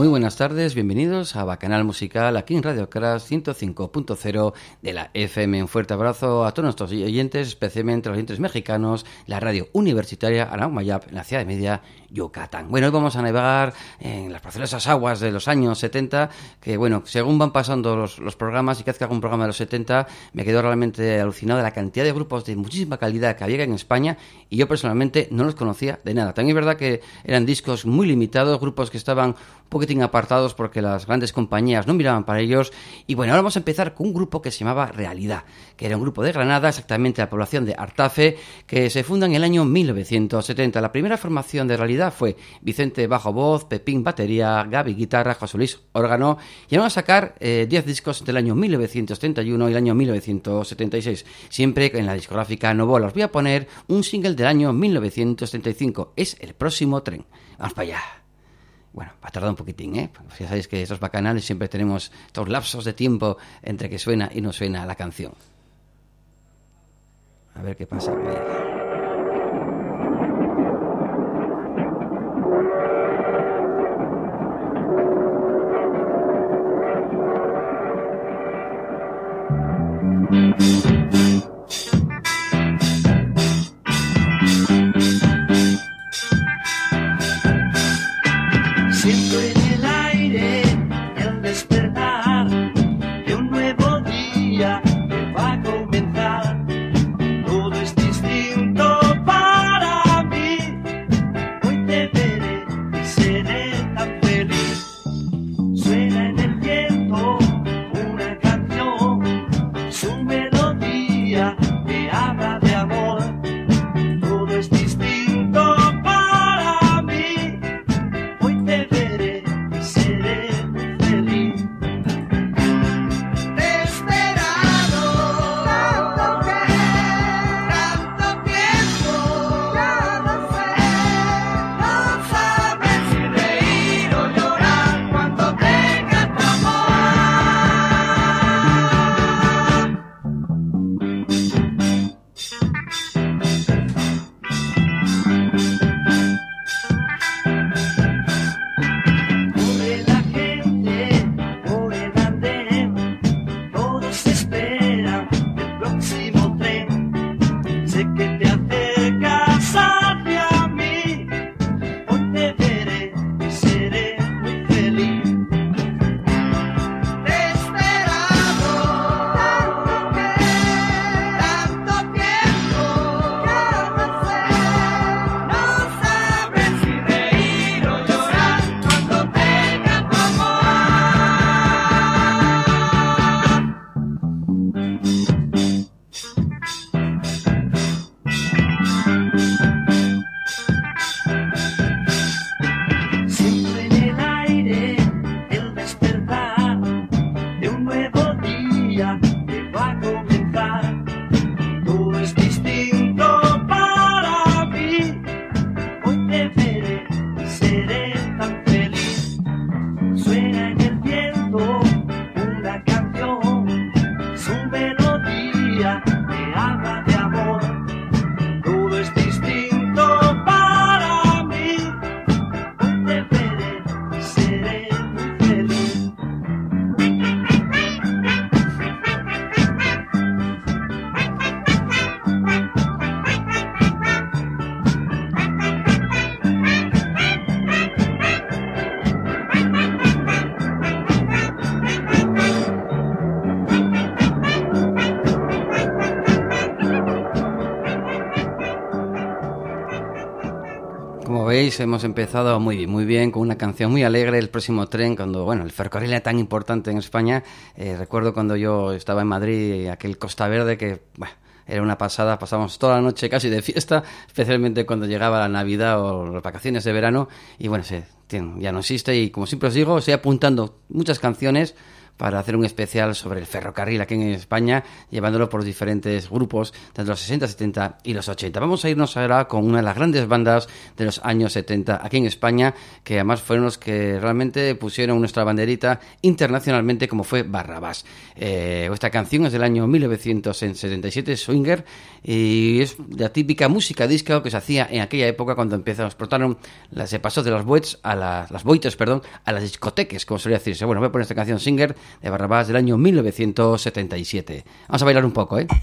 Muy buenas tardes, bienvenidos a Bacanal Musical aquí en Radio Crash 105.0 de la FM. Un fuerte abrazo a todos nuestros oyentes, especialmente a los oyentes mexicanos, la radio universitaria Anahumayap en la ciudad de Mérida, Yucatán. Bueno, hoy vamos a navegar en las preciosas aguas de los años 70, que bueno, según van pasando los programas, y cada vez que hago un programa de los 70, me quedo realmente alucinado de la cantidad de grupos de muchísima calidad que había en España, y yo personalmente no los conocía de nada. También es verdad que eran discos muy limitados, grupos que estaban un poquitín apartados porque las grandes compañías no miraban para ellos. Y bueno, ahora vamos a empezar con un grupo que se llamaba Realidad, que era un grupo de Granada, exactamente la población de Artafe, que se funda en el año 1970. La primera formación de Realidad fue Vicente bajo voz, Pepín batería, Gaby guitarra, José Luis órgano, y van a sacar 10 discos entre el año 1971 y el año 1976, siempre en la discográfica Novola. Os voy a poner un single del año 1975, es El próximo tren. Vamos para allá. Bueno, va a tardar un poquitín, ¿eh? Pues ya sabéis que estos bacanales siempre tenemos estos lapsos de tiempo entre que suena y no suena la canción. A ver qué pasa. Hemos empezado muy bien con una canción muy alegre, El próximo tren, cuando bueno, el ferrocarril era tan importante en España. Recuerdo cuando yo estaba en Madrid, aquel Costa Verde que bueno, era una pasada, pasábamos toda la noche casi de fiesta, especialmente cuando llegaba la Navidad o las vacaciones de verano, y bueno, ya no existe, y como siempre os digo, estoy apuntando muchas canciones para hacer un especial sobre el ferrocarril aquí en España, llevándolo por diferentes grupos, tanto los 60, 70 y los 80. Vamos a irnos ahora con una de las grandes bandas de los años 70 aquí en España, que además fueron los que realmente pusieron nuestra banderita internacionalmente, como fue Barrabás. Esta canción es del año 1977, Swinger, y es la típica música disco que se hacía en aquella época cuando explotaron, se pasó de las boites a las discotecas, como solía decirse. Bueno, voy a poner esta canción Swinger de Barrabás del año 1977. Vamos a bailar un poco, ¿eh?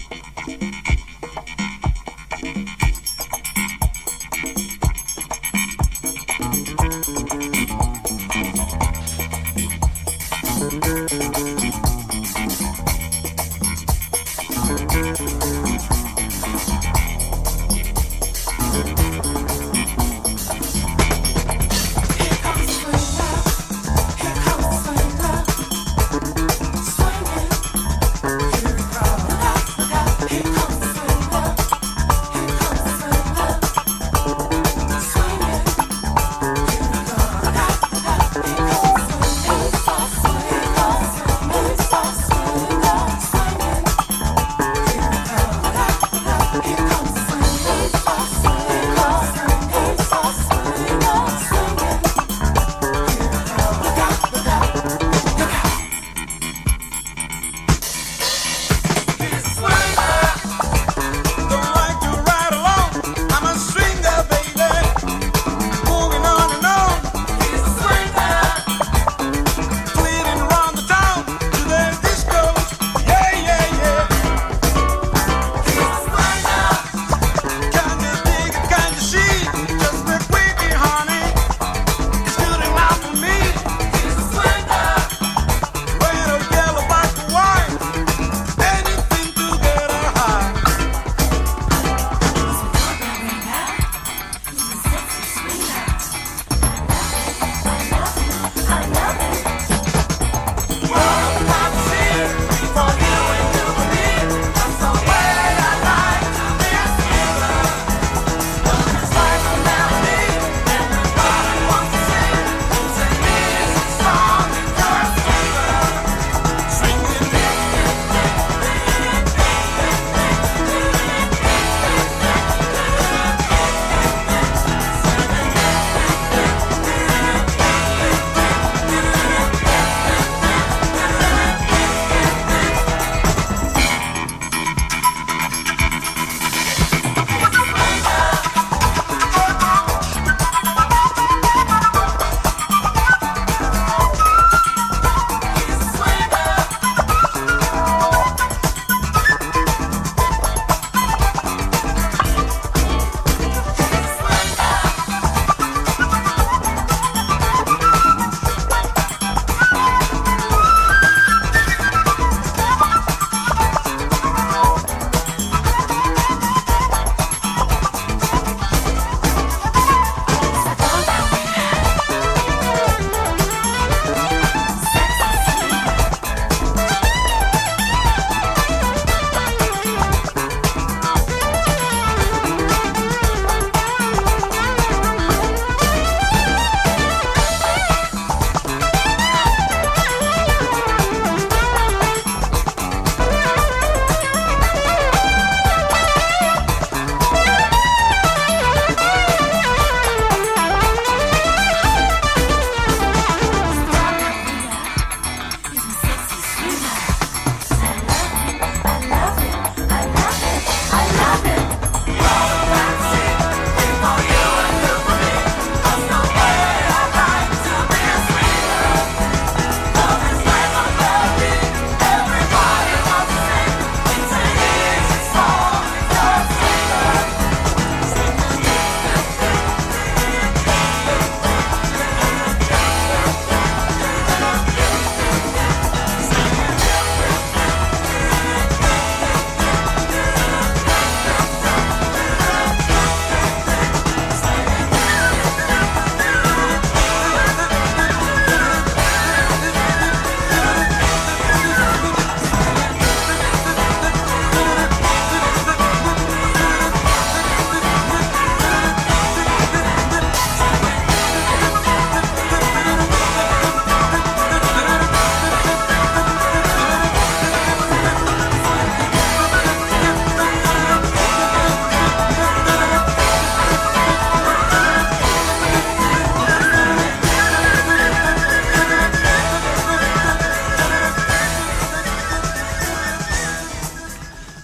Here comes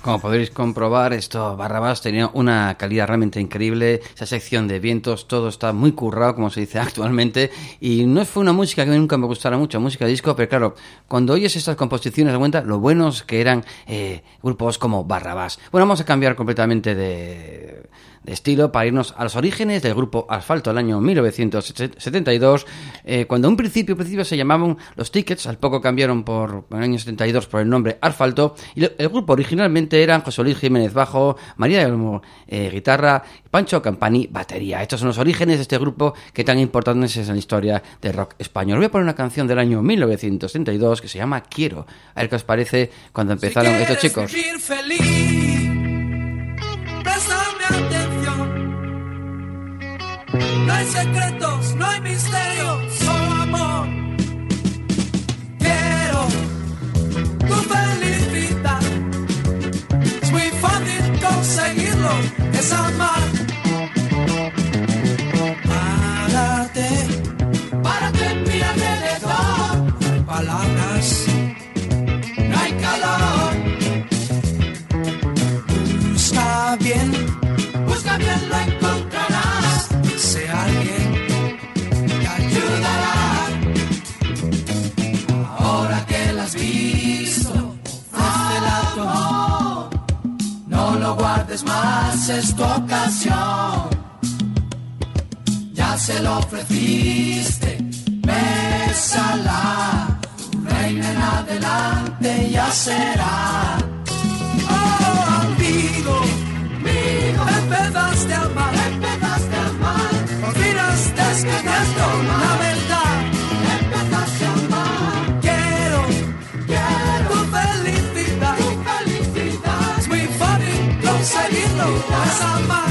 Como podréis comprobar, esto Barrabás tenía una calidad realmente increíble. Esa sección de vientos, todo está muy currado, como se dice actualmente. Y no fue una música que nunca me gustara mucho, música de disco, pero claro, cuando oyes estas composiciones, te das cuenta lo buenos que eran grupos como Barrabás. Bueno, vamos a cambiar completamente de estilo para irnos a los orígenes del grupo Asfalto del año 1972, cuando en un principio se llamaban Los Tickets, al poco cambiaron por el año 72 por el nombre Asfalto, y el grupo originalmente eran José Luis Jiménez bajo, María del Olmo guitarra, Pancho Campani batería. Estos son los orígenes de este grupo que tan importantes es en la historia del rock español. Voy a poner una canción del año 1972 que se llama Quiero. A ver qué os parece cuando empezaron estos chicos. Préstame atención. No hay secretos, no hay misterios, solo amor. Quiero tu felicidad. Es muy fácil conseguirlo, es amar. Párate en mi alrededor. No hay palabras, no hay calor. Busca bien, lo encontrarás. Sé alguien te ayudará. Ahora que la has visto, ofrécela tu amor. No lo guardes más, es tu ocasión. Ya se lo ofreciste, bésala. Tu reina en adelante ya será. Oh, amigo, empezaste a amar, por fin has descubierto la verdad. Empezaste a amar, quiero tu felicidad. Es muy fácil conseguirlo, es amar.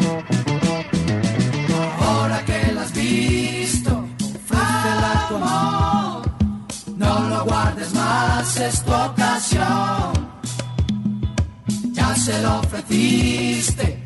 Ahora que la has visto, ofrécela tu amor. No lo guardes más, es tu ocasión. Ya se lo ofreciste,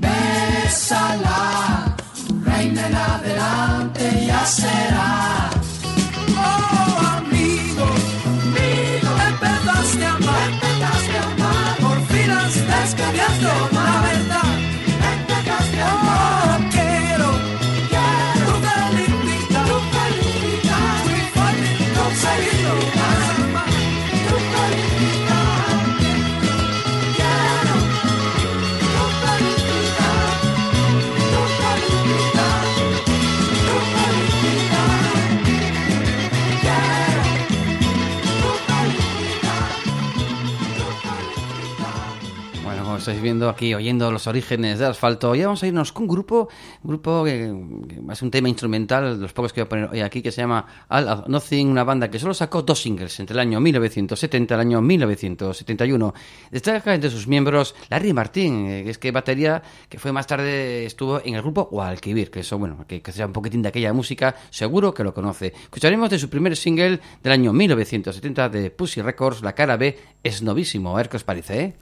bésala. Tu reina en adelante ya será. Oh, amigo, empezaste a amar, por fin has descubierto la verdad. Empezaste a amar, quiero tu felicidad. Muy fácil conseguirlo, amar. Tu felicidad. Estáis viendo aquí, oyendo los orígenes de Asfalto. Ya vamos a irnos con un grupo que es un tema instrumental, los pocos que voy a poner hoy aquí, que se llama All or Nothing, una banda que solo sacó 2 singles entre el año 1970 y el año 1971. Destaca entre sus miembros Larry Martín, que es que batería, que fue más tarde, estuvo en el grupo Guadalquivir, que eso, bueno, que sea un poquitín de aquella música, seguro que lo conoce. Escucharemos de su primer single del año 1970 de Pussy Records, la cara B, Es Novísimo. A ver qué os parece, ¿eh?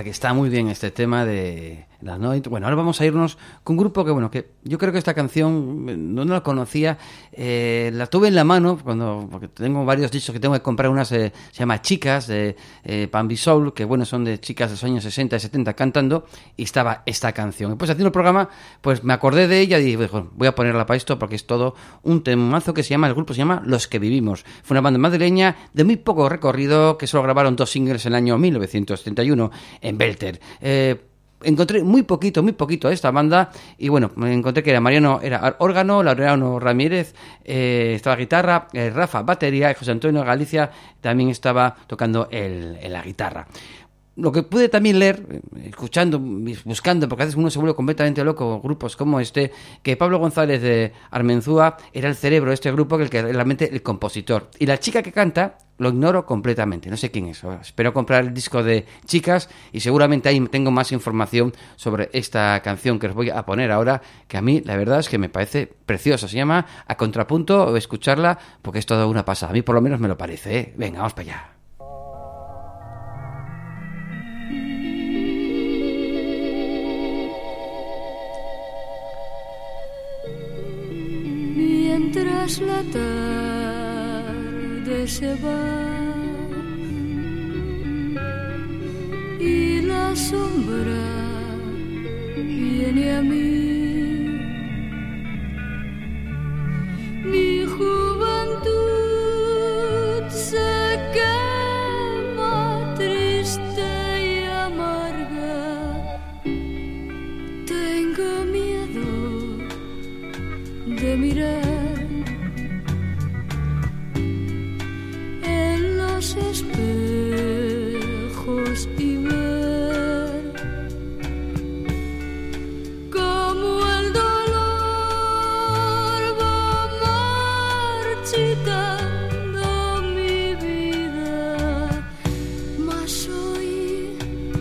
que está muy bien este tema de La Noite. Bueno, ahora vamos a irnos con un grupo que yo creo que esta canción no la conocía, la tuve en la mano porque tengo varios discos que tengo que comprar. Una se llama Chicas, de Pan Soul, que son de chicas de los años 60 y 70 cantando, y estaba esta canción. Y pues haciendo el programa, pues me acordé de ella y dije, voy a ponerla para esto porque es todo un temazo que el grupo se llama Los que Vivimos. Fue una banda madrileña de muy poco recorrido que solo grabaron 2 singles en el año 1971 en Belter. Encontré muy poquito a esta banda y me encontré que Mariano era órgano, Laureano Ramírez estaba guitarra, Rafa batería y José Antonio Galicia también estaba tocando la guitarra. Lo que pude también leer, escuchando, buscando, porque a veces uno se vuelve completamente loco, grupos como este, que Pablo González de Armenzúa era el cerebro de este grupo, que realmente el compositor. Y la chica que canta, lo ignoro completamente, no sé quién es. Espero comprar el disco de Chicas y seguramente ahí tengo más información sobre esta canción que os voy a poner ahora, que a mí la verdad es que me parece preciosa. Se llama A Contrapunto, escucharla porque es toda una pasada. A mí por lo menos me lo parece, ¿eh? Venga, vamos para allá. Mientras la tarde se va y la sombra viene a mí, mi juventud se quema triste y amarga. Tengo miedo de mirar en los espejos y ver cómo el dolor va marchitando mi vida, mas hoy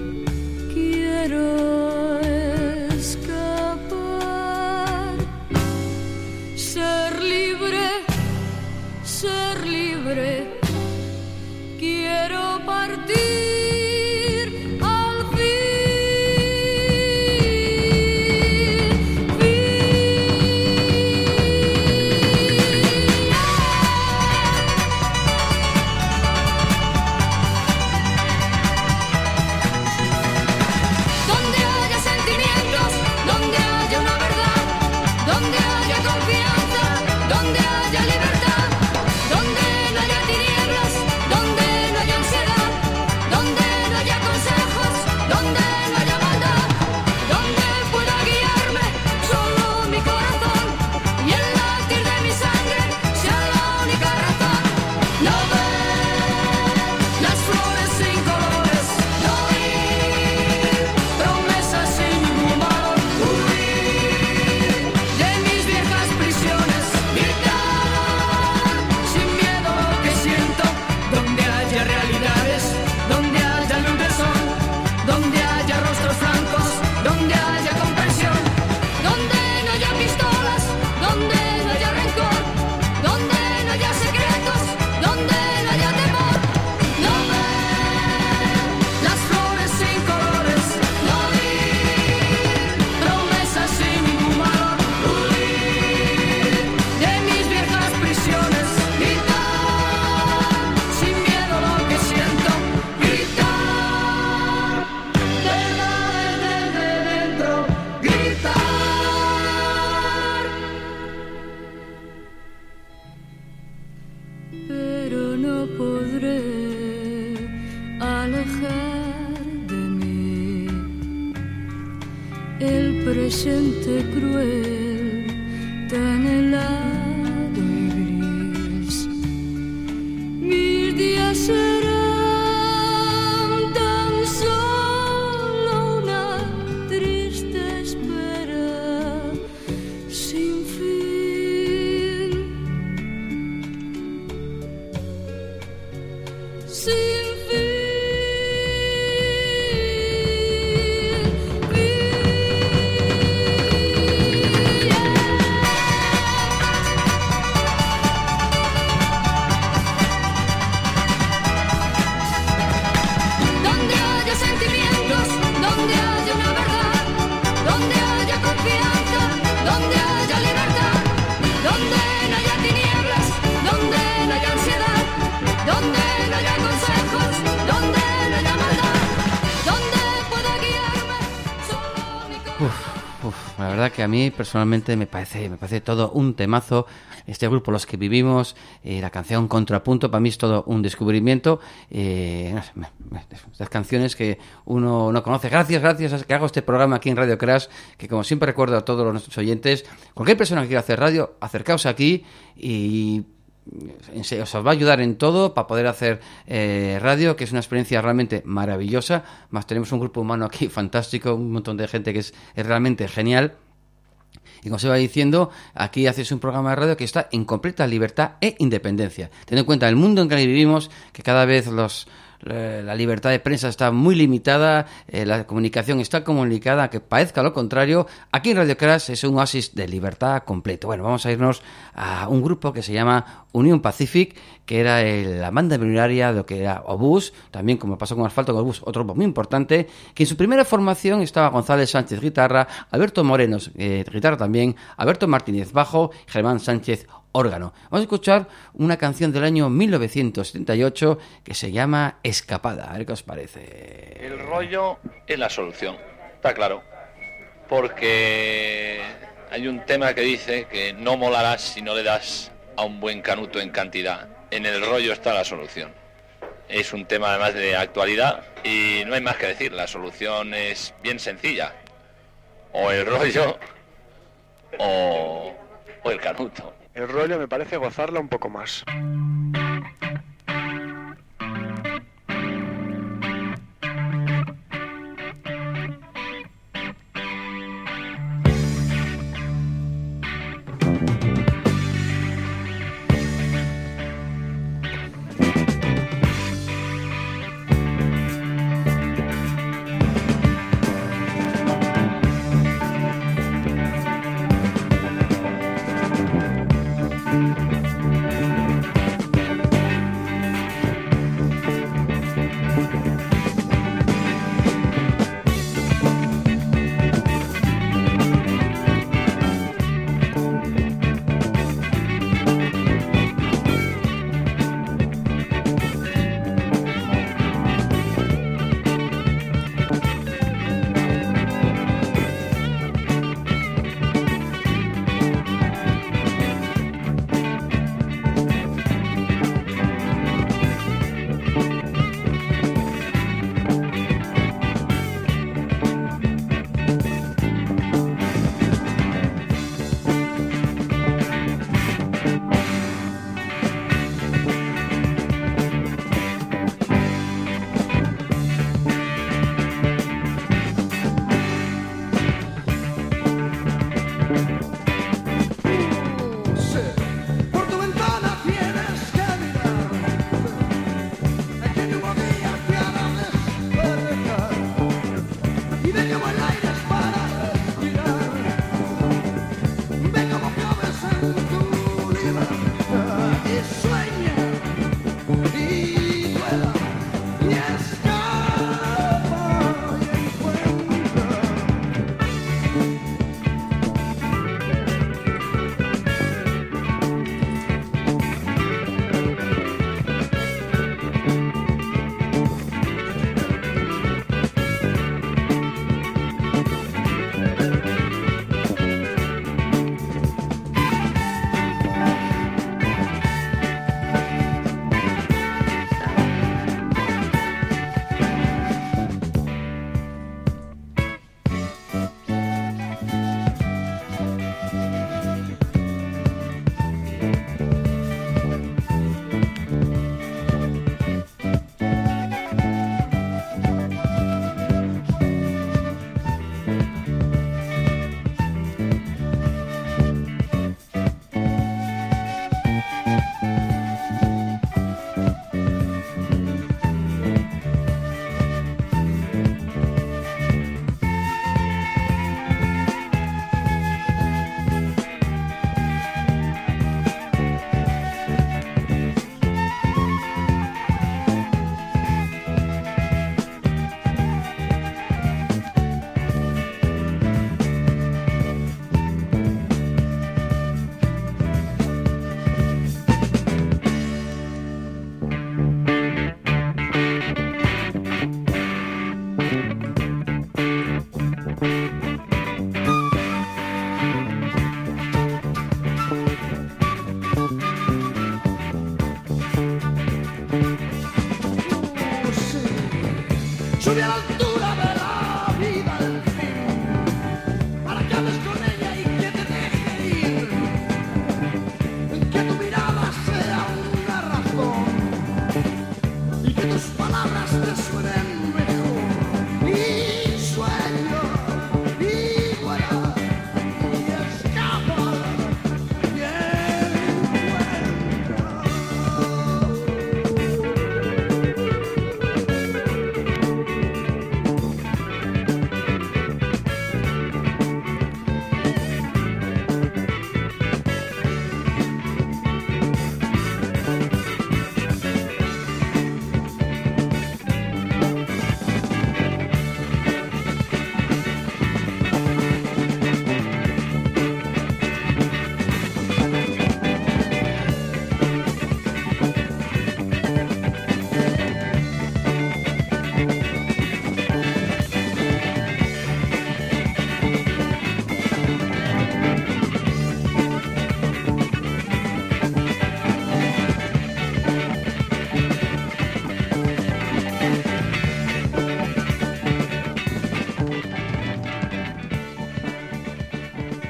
quiero escapar, ser libre, quiero partir al donde haya sentimientos, donde haya una verdad, donde haya confianza, donde haya libertad, donde no haya tinieblas, donde no haya ansiedad, donde no haya consejos, donde no haya maldad, donde pueda guiarme solo mi corazón y el latir de mi sangre sea la única razón. No ver las flores sin colores, no oír promesas sin ningún valor, huir de mis viejas prisiones, gritar sin miedo lo que siento, donde haya realidades, donde haya luz de sol, donde haya rostros francos, donde haya comprensión, donde no haya pistolas, donde no haya rencor, donde no haya secretos, donde no haya temor. No ver las flores sin colores, no oír promesas sin ningún valor, huir de mis viejas prisiones, gritar sin miedo lo que siento, gritar verdades desde dentro, gritar. Pero no podré alejar de mí el presente cruel, tan helado y gris. Mis días serán tan solo una triste espera sin fin, sin fin. Donde haya sentimientos, verdad que a mí personalmente me parece todo un temazo. Este grupo, Los que Vivimos, la canción Contrapunto, para mí es todo un descubrimiento. Estas canciones que uno no conoce. Gracias a que hago este programa aquí en Radio Crash, que como siempre recuerdo a todos nuestros oyentes, cualquier persona que quiera hacer radio, acercaos aquí y os va a ayudar en todo para poder hacer radio, que es una experiencia realmente maravillosa. Más tenemos un grupo humano aquí fantástico, un montón de gente que es realmente genial. Y como se va diciendo, aquí haces un programa de radio que está en completa libertad e independencia. Teniendo en cuenta el mundo en que vivimos, que cada vez la libertad de prensa está muy limitada, la comunicación está comunicada, que parezca lo contrario, aquí en Radio Crash es un oasis de libertad completo. Bueno, vamos a irnos a un grupo que se llama Union Pacific, que era la banda minoritaria de lo que era Obús, también como pasó con Asfalto con Obús, otro grupo muy importante, que en su primera formación estaba González Sánchez guitarra, Alberto Moreno guitarra también, Alberto Martínez bajo, Germán Sánchez órgano. Vamos a escuchar una canción del año 1978 que se llama Escapada. A ver qué os parece. El rollo es la solución, está claro. Porque hay un tema que dice que no molarás si no le das a un buen canuto en cantidad. En el rollo está la solución. Es un tema además de actualidad y no hay más que decir. La solución es bien sencilla. O el rollo o el canuto. El rollo me parece gozarla un poco más.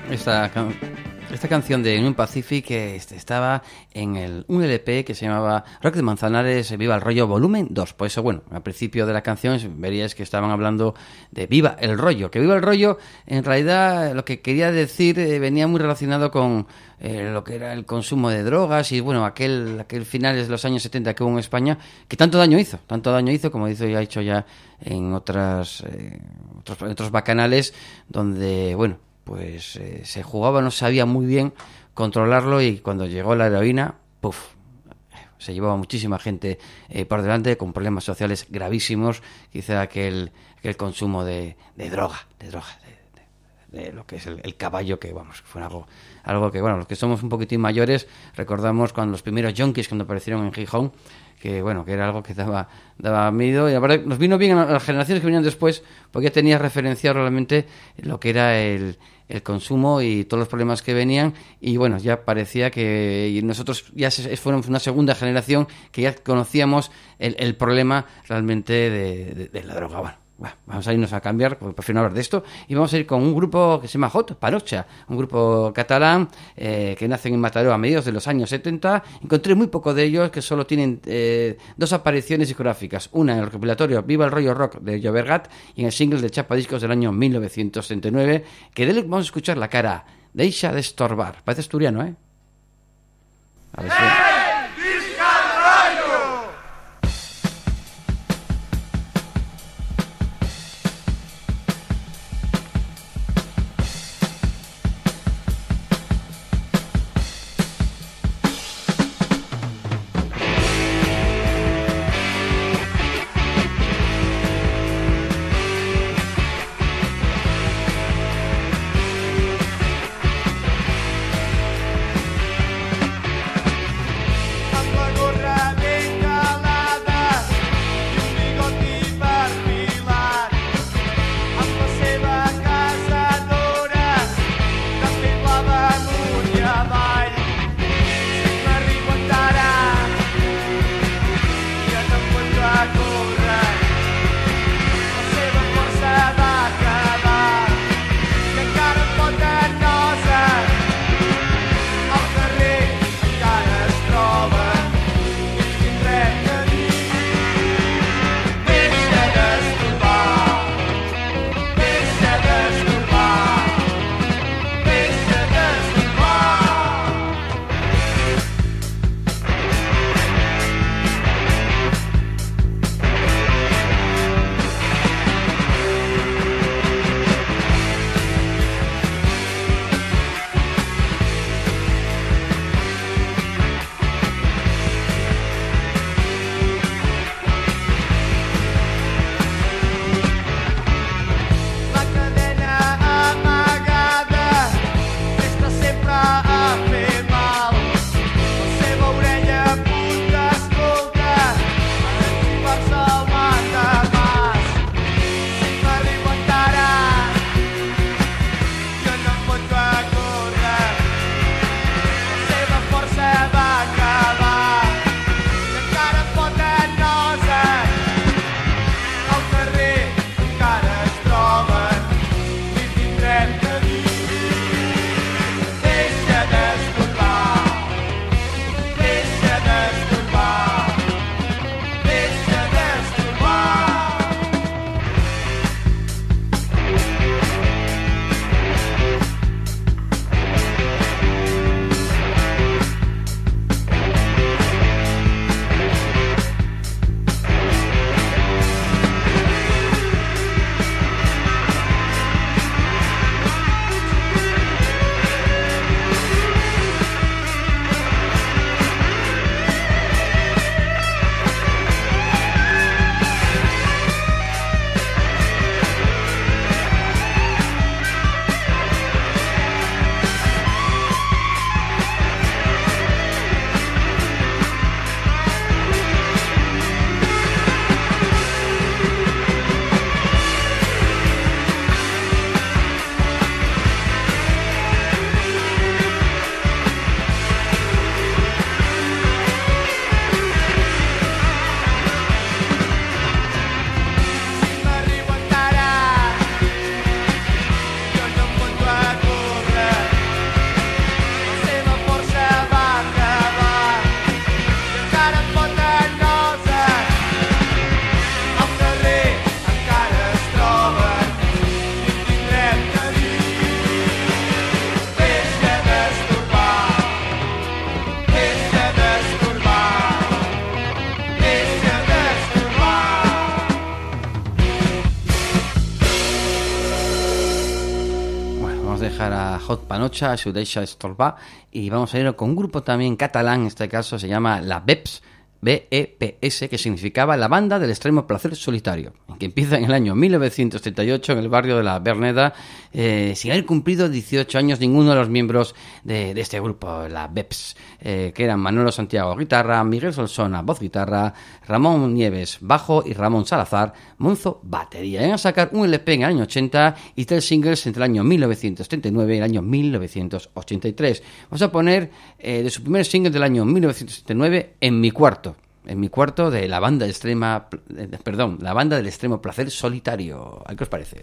Esta canción de Union Pacific estaba en un LP que se llamaba Rock de Manzanares, Viva el Rollo Volumen 2. Por eso, bueno, al principio de la canción veríais que estaban hablando de Viva el Rollo. Que Viva el Rollo, en realidad, lo que quería decir venía muy relacionado con lo que era el consumo de drogas y, bueno, aquel finales de los años 70 que hubo en España, que tanto daño hizo, como dice, ya ha hecho ya en otros bacanales, donde, bueno, pues se jugaba, no sabía muy bien controlarlo, y cuando llegó la heroína, ¡puf!, se llevaba muchísima gente por delante con problemas sociales gravísimos. Quizá aquel consumo de droga, de lo que es el caballo, que vamos, fue algo que, bueno, los que somos un poquitín mayores recordamos cuando los primeros Yonkis, cuando aparecieron en Gijón, que bueno, que era algo que daba miedo, y la verdad nos vino bien a las generaciones que venían después, porque ya tenía referenciado realmente lo que era el consumo y todos los problemas que venían, y bueno, ya parecía que y nosotros ya fuéramos una segunda generación que ya conocíamos el problema realmente de la droga. Bueno, vamos a irnos a cambiar, porque prefiero hablar de esto, y vamos a ir con un grupo que se llama Hot Panocha, un grupo catalán que nace en Mataró a mediados de los años 70. Encontré muy poco de ellos, que solo tienen 2 apariciones discográficas, una en el recopilatorio Viva el Rollo Rock de Llobregat y en el single de Chapa Discos del año 1979, que de él vamos a escuchar la cara Deixa de estorbar. Parece asturiano, ¿eh? A ver si... Hot Panocha, Sudeixa Estorba, y vamos a ir con un grupo también catalán, en este caso se llama La BEPS, BEPS, que significaba la banda del extremo placer solitario, que empieza en el año 1938 en el barrio de la Verneda, sin haber cumplido 18 años ninguno de los miembros de este grupo, la BEPS, que eran Manolo Santiago guitarra, Miguel Solsona voz guitarra, Ramón Nieves bajo y Ramón Salazar Monzo batería. Iban a sacar un LP en el año 80 y 3 singles entre el año 1939 y el año 1983. Vamos a poner de su primer single del año 1979, En mi cuarto de la banda la banda del extremo placer solitario. ¿A qué os parece?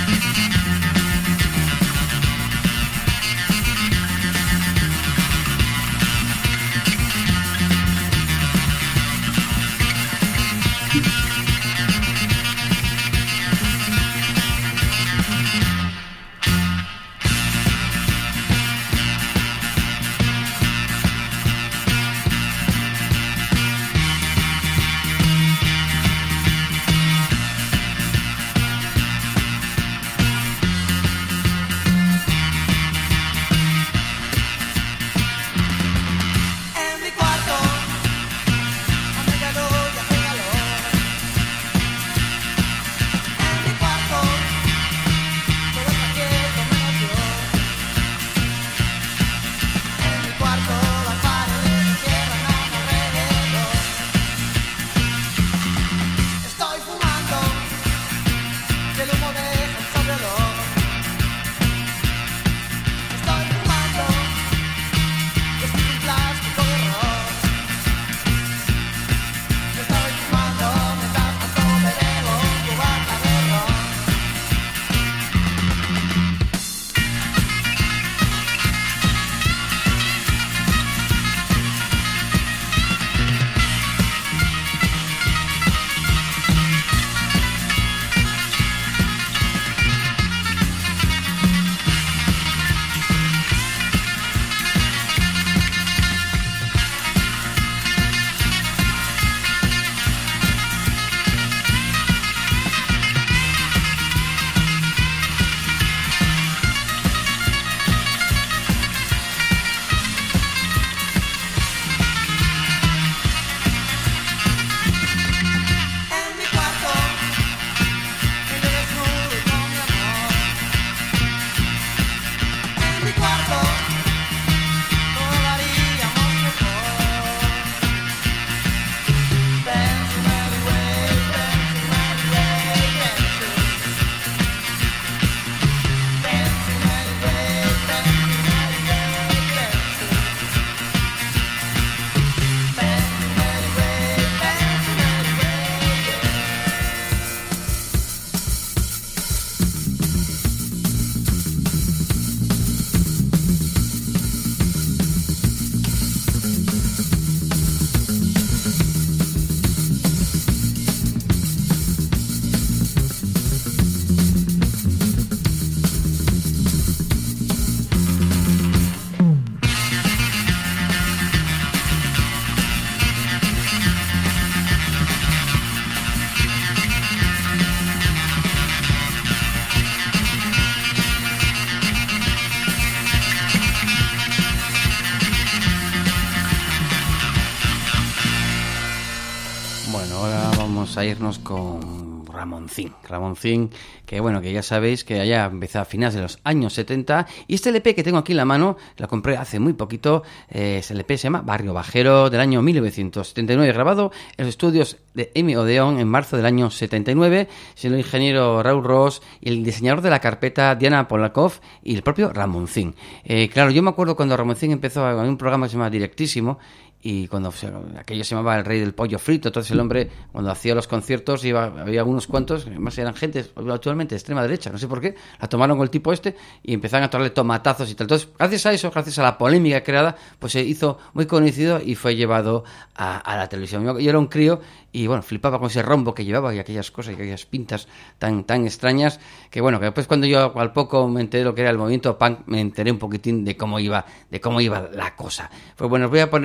A irnos con Ramoncín, que bueno, que ya sabéis que allá empezó a finales de los años 70, y este LP que tengo aquí en la mano, lo compré hace muy poquito, ese LP se llama Barrio Bajero, del año 1979, grabado en los estudios de Emi Odeón en marzo del año 79, siendo el ingeniero Raúl Ross y el diseñador de la carpeta Diana Polakov y el propio Ramoncín. Claro, yo me acuerdo cuando Ramoncín empezó en un programa que se llama Directísimo, y cuando aquello se llamaba El Rey del Pollo Frito, entonces el hombre cuando hacía los conciertos había unos cuantos, además eran gente actualmente de extrema derecha, no sé por qué, la tomaron con el tipo este y empezaron a tomarle tomatazos y tal. Entonces, gracias a eso, gracias a la polémica creada, pues se hizo muy conocido y fue llevado a la televisión. Yo era un crío y bueno, flipaba con ese rombo que llevaba y aquellas cosas y aquellas pintas tan extrañas, que bueno, que después cuando yo al poco me enteré de lo que era el movimiento punk, me enteré un poquitín de cómo iba la cosa. Pues bueno, os voy a poner una canción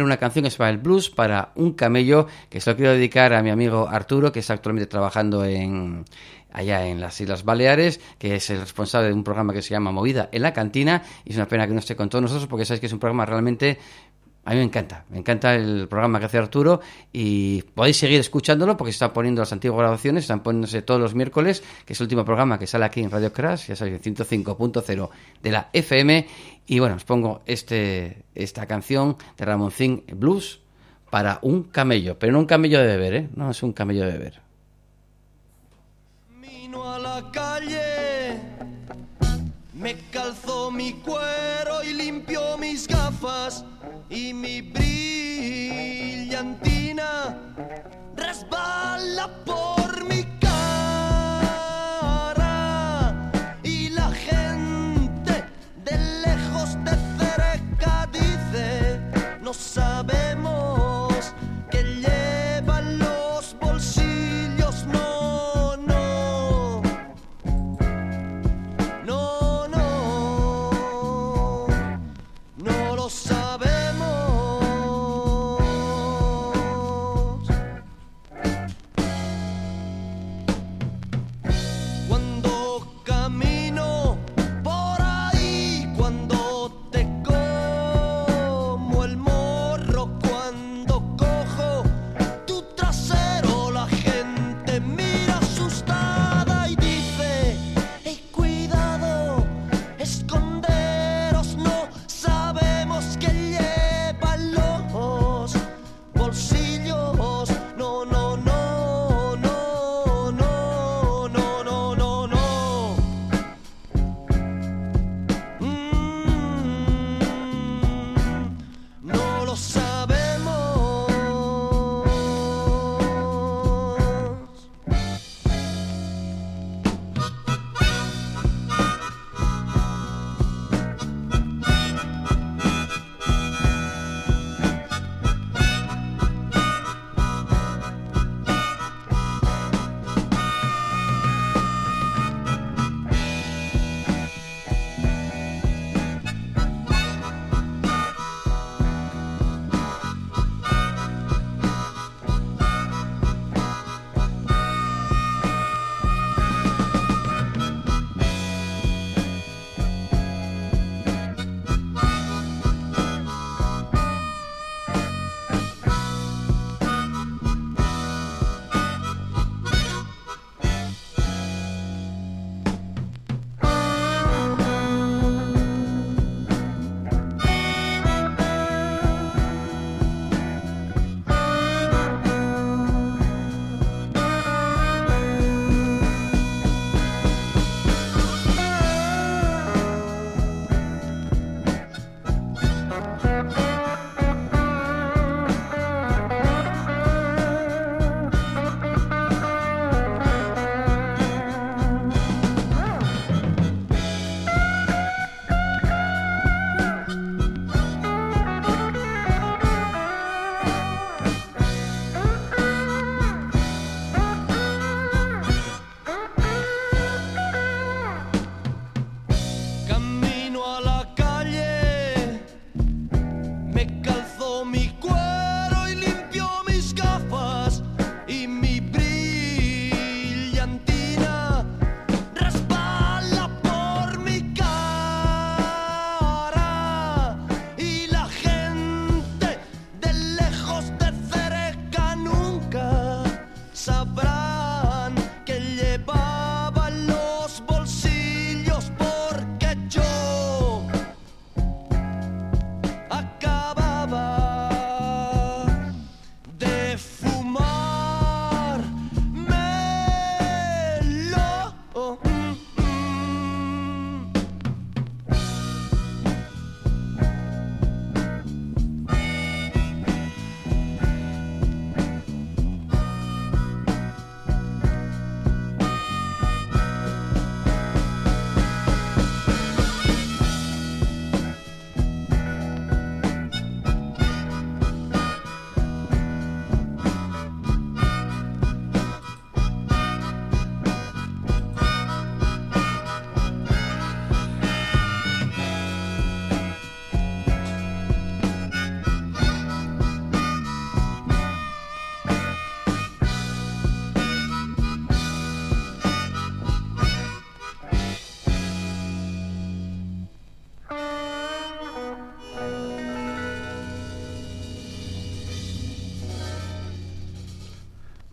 canción es para el blues, para un camello, que se lo quiero dedicar a mi amigo Arturo, que está actualmente trabajando allá en las Islas Baleares, que es el responsable de un programa que se llama Movida en la Cantina, y es una pena que no esté con todos nosotros, porque sabéis que es un programa realmente... A mí me encanta el programa que hace Arturo, y podéis seguir escuchándolo porque se están poniendo las antiguas grabaciones, están poniéndose todos los miércoles, que es el último programa que sale aquí en Radio Crash, ya sabéis, 105.0 de la FM, y bueno, os pongo esta canción de Ramoncín Blues para un camello, pero no un camello de beber, ¿eh? No es un camello de beber. Camino a la calle, me calzo mi cuero y limpio mis gafas y mi brillantina resbala por mi cara y la gente de lejos de cerca dice: no sabemos qué llevan los bolsillos, no, no, no, no.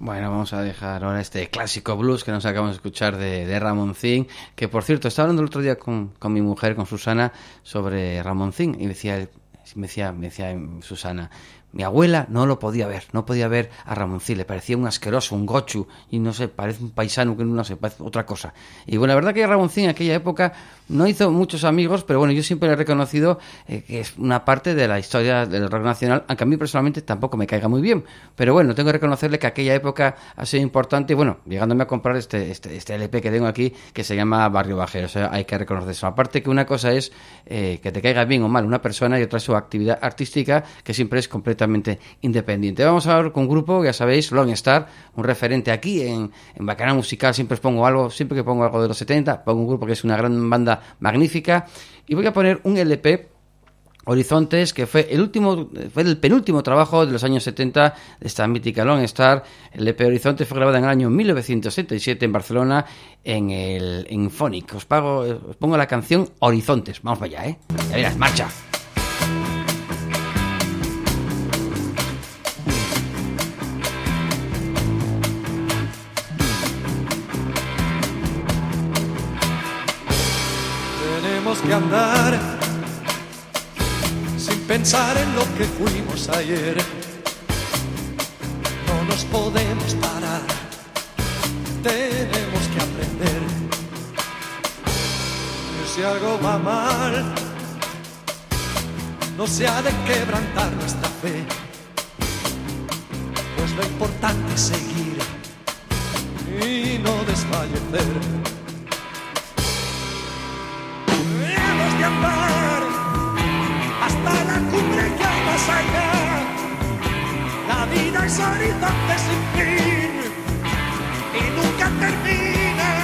Bueno, vamos a dejar ahora este clásico blues que nos acabamos de escuchar de Ramoncín, que por cierto, estaba hablando el otro día con mi mujer, con Susana, sobre Ramoncín, y me decía Susana, mi abuela no lo podía ver, no podía ver a Ramoncín, le parecía un asqueroso, un gochu, y no sé, parece un paisano que no sé, parece otra cosa. Y bueno, la verdad que Ramoncín en aquella época no hizo muchos amigos, pero bueno, yo siempre le he reconocido que es una parte de la historia del rock nacional, aunque a mí personalmente tampoco me caiga muy bien, pero bueno, tengo que reconocerle que aquella época ha sido importante, y bueno, llegándome a comprar este LP que tengo aquí, que se llama Barrio Bajero, o sea, hay que reconocer eso. Aparte que una cosa es que te caiga bien o mal una persona, y otra es su actividad artística, que siempre es completamente independiente. Vamos a ver con un grupo, ya sabéis, Lone Star, un referente aquí en Bacanal Musical. Siempre os pongo algo, siempre que pongo algo de los 70, pongo un grupo que es una gran banda magnífica, y voy a poner un LP, Horizontes, que fue el penúltimo trabajo de los años 70 de esta mítica Lone Star. El LP Horizontes fue grabado en el año 1977 en Barcelona, en Phonic. Os pongo la canción Horizontes. Vamos para allá, Ya verás, marcha. Tenemos que andar sin pensar en lo que fuimos ayer. No nos podemos parar, tenemos que aprender. Y si algo va mal, no se ha de quebrantar nuestra fe, pues lo importante es seguir y no desfallecer. Hemos de andar hasta la cumbre que hay más allá. La vida es horizonte sin fin y nunca termina.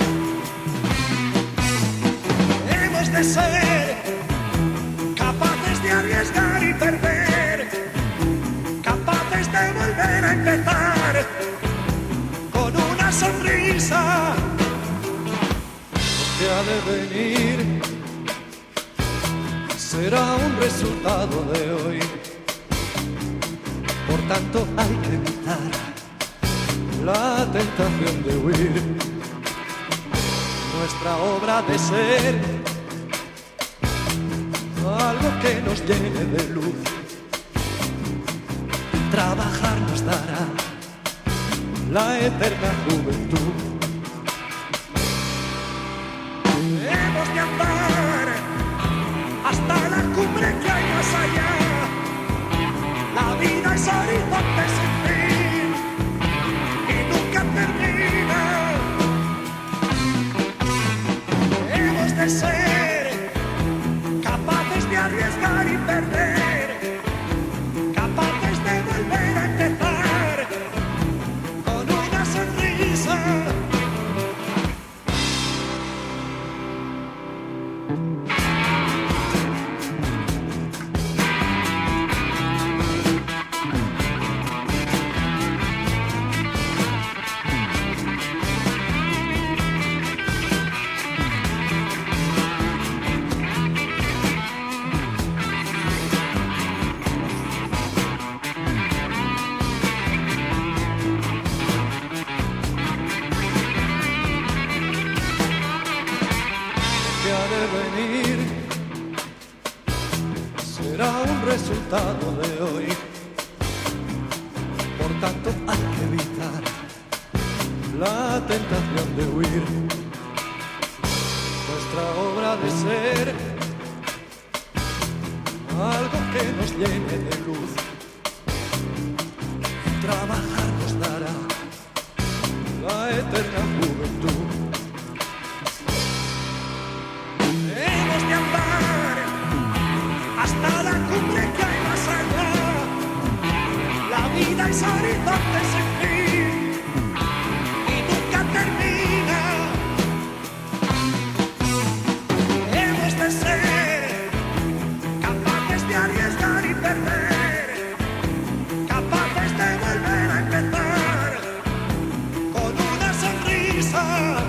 Hemos de ser capaces de arriesgar y perder, capaces de volver a empezar con una sonrisa. Lo que ha de venir será un resultado de hoy. Por tanto hay que evitar la tentación de huir. Nuestra obra ha de ser algo que nos llene de luz. Trabajar nos dará la eterna juventud. Hemos de andar hasta la cumbre que hay más allá. La vida es horizonte sin fin y nunca termina. Hemos de ser capaces de arriesgar y perder, capaces de volver a empezar con una sonrisa. Resultado de hoy. Por tanto hay que evitar la tentación de huir. Nuestra obra ha de ser algo que nos llene de luz. Y trabajar nos dará la eterna juventud. Hemos de andar hasta la cumbre que hay más allá. La vida es horizonte sin fin y nunca termina. Hemos de ser capaces de arriesgar y perder, capaces de volver a empezar con una sonrisa.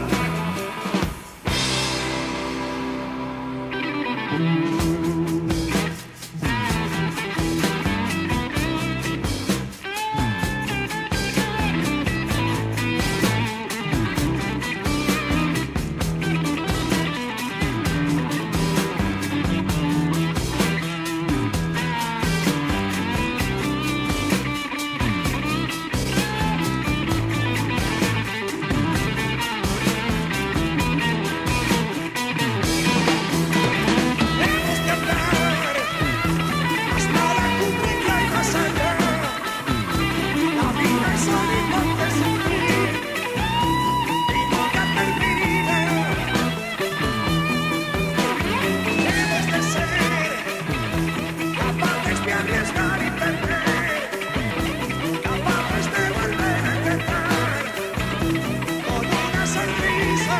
arriesgar y perder, capaces de volver a empezar con una sonrisa.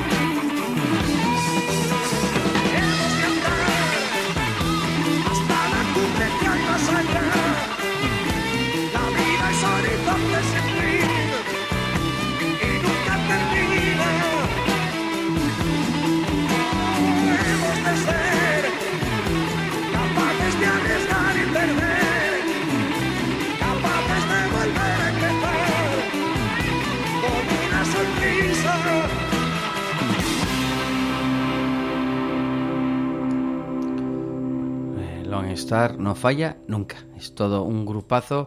Hemos de andar hasta la cumbre que hay más allá. La vida es horizonte sin fin y nunca termina. Hemos de ser capaces de arriesgar y perder, capaces de volver a empezar con una sonrisa. Lone Star no falla nunca. Es todo un grupazo.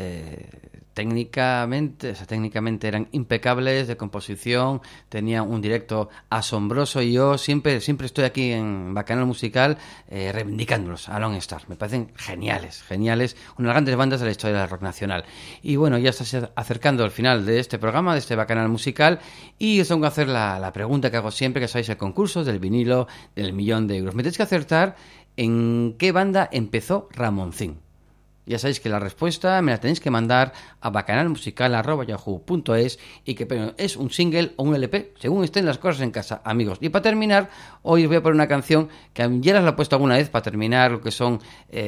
Técnicamente eran impecables de composición, tenían un directo asombroso y yo siempre estoy aquí en Bacanal Musical reivindicándolos a Lone Star. Me parecen geniales, una de las grandes bandas de la historia del rock nacional. Y bueno, ya está acercando el final de este programa, de este Bacanal Musical, y os tengo que hacer la pregunta que hago siempre, que sabéis, el concurso del vinilo del 1.000.000 de euros. Me tenéis que acertar en qué banda empezó Ramoncín. Ya sabéis que la respuesta me la tenéis que mandar a bacanalmusical@yahoo.es y que es un single o un LP, según estén las cosas en casa, amigos. Y para terminar, hoy os voy a poner una canción que ya las la he puesto alguna vez para terminar lo que son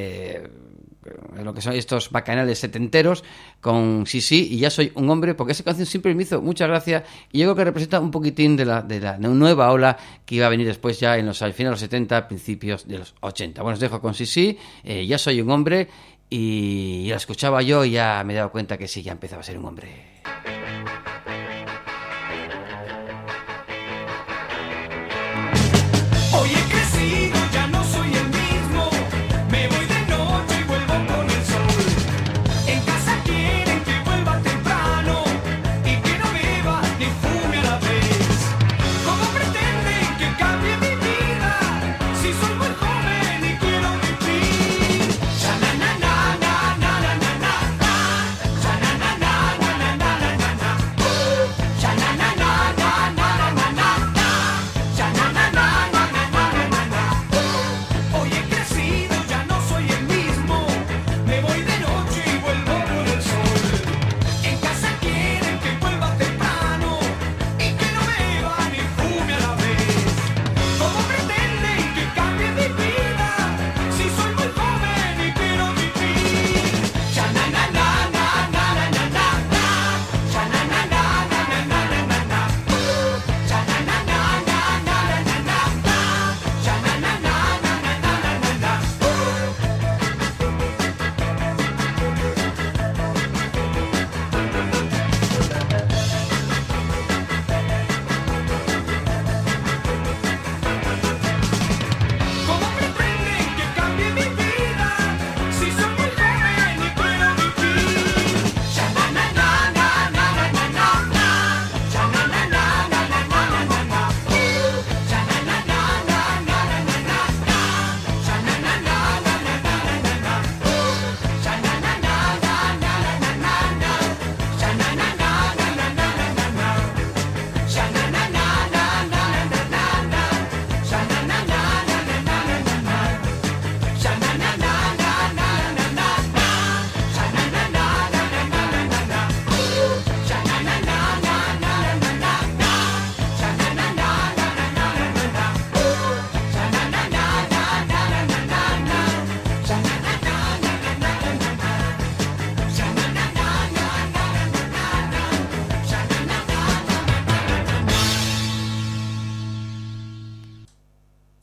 estos bacanales setenteros con Sí, y Ya Soy un Hombre, porque esa canción siempre me hizo mucha gracia y yo creo que representa un poquitín de la nueva ola que iba a venir después ya al final de los 70, principios de los 80. Bueno, os dejo con Sí, Ya Soy un Hombre. Y la escuchaba yo y ya me he dado cuenta que sí, ya empezaba a ser un hombre.